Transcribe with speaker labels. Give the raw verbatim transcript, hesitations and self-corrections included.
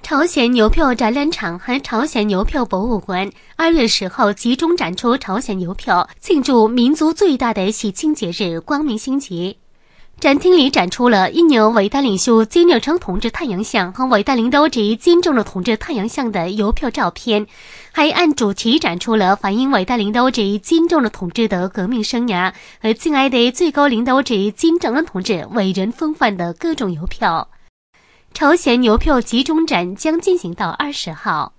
Speaker 1: 朝鲜邮票展览场和朝鲜邮票博物馆二月十号集中展出朝鲜邮票，庆祝民族最大的喜庆节日光明星节。展厅里展出了印有伟大领袖金日成同志太阳像和伟大领导者金正日同志太阳像的邮票照片，还按主题展出了反映伟大领导者金正日同志的革命生涯和敬爱的最高领导者金正恩同志伟人风范的各种邮票。朝鲜邮票集中展将进行到二十号。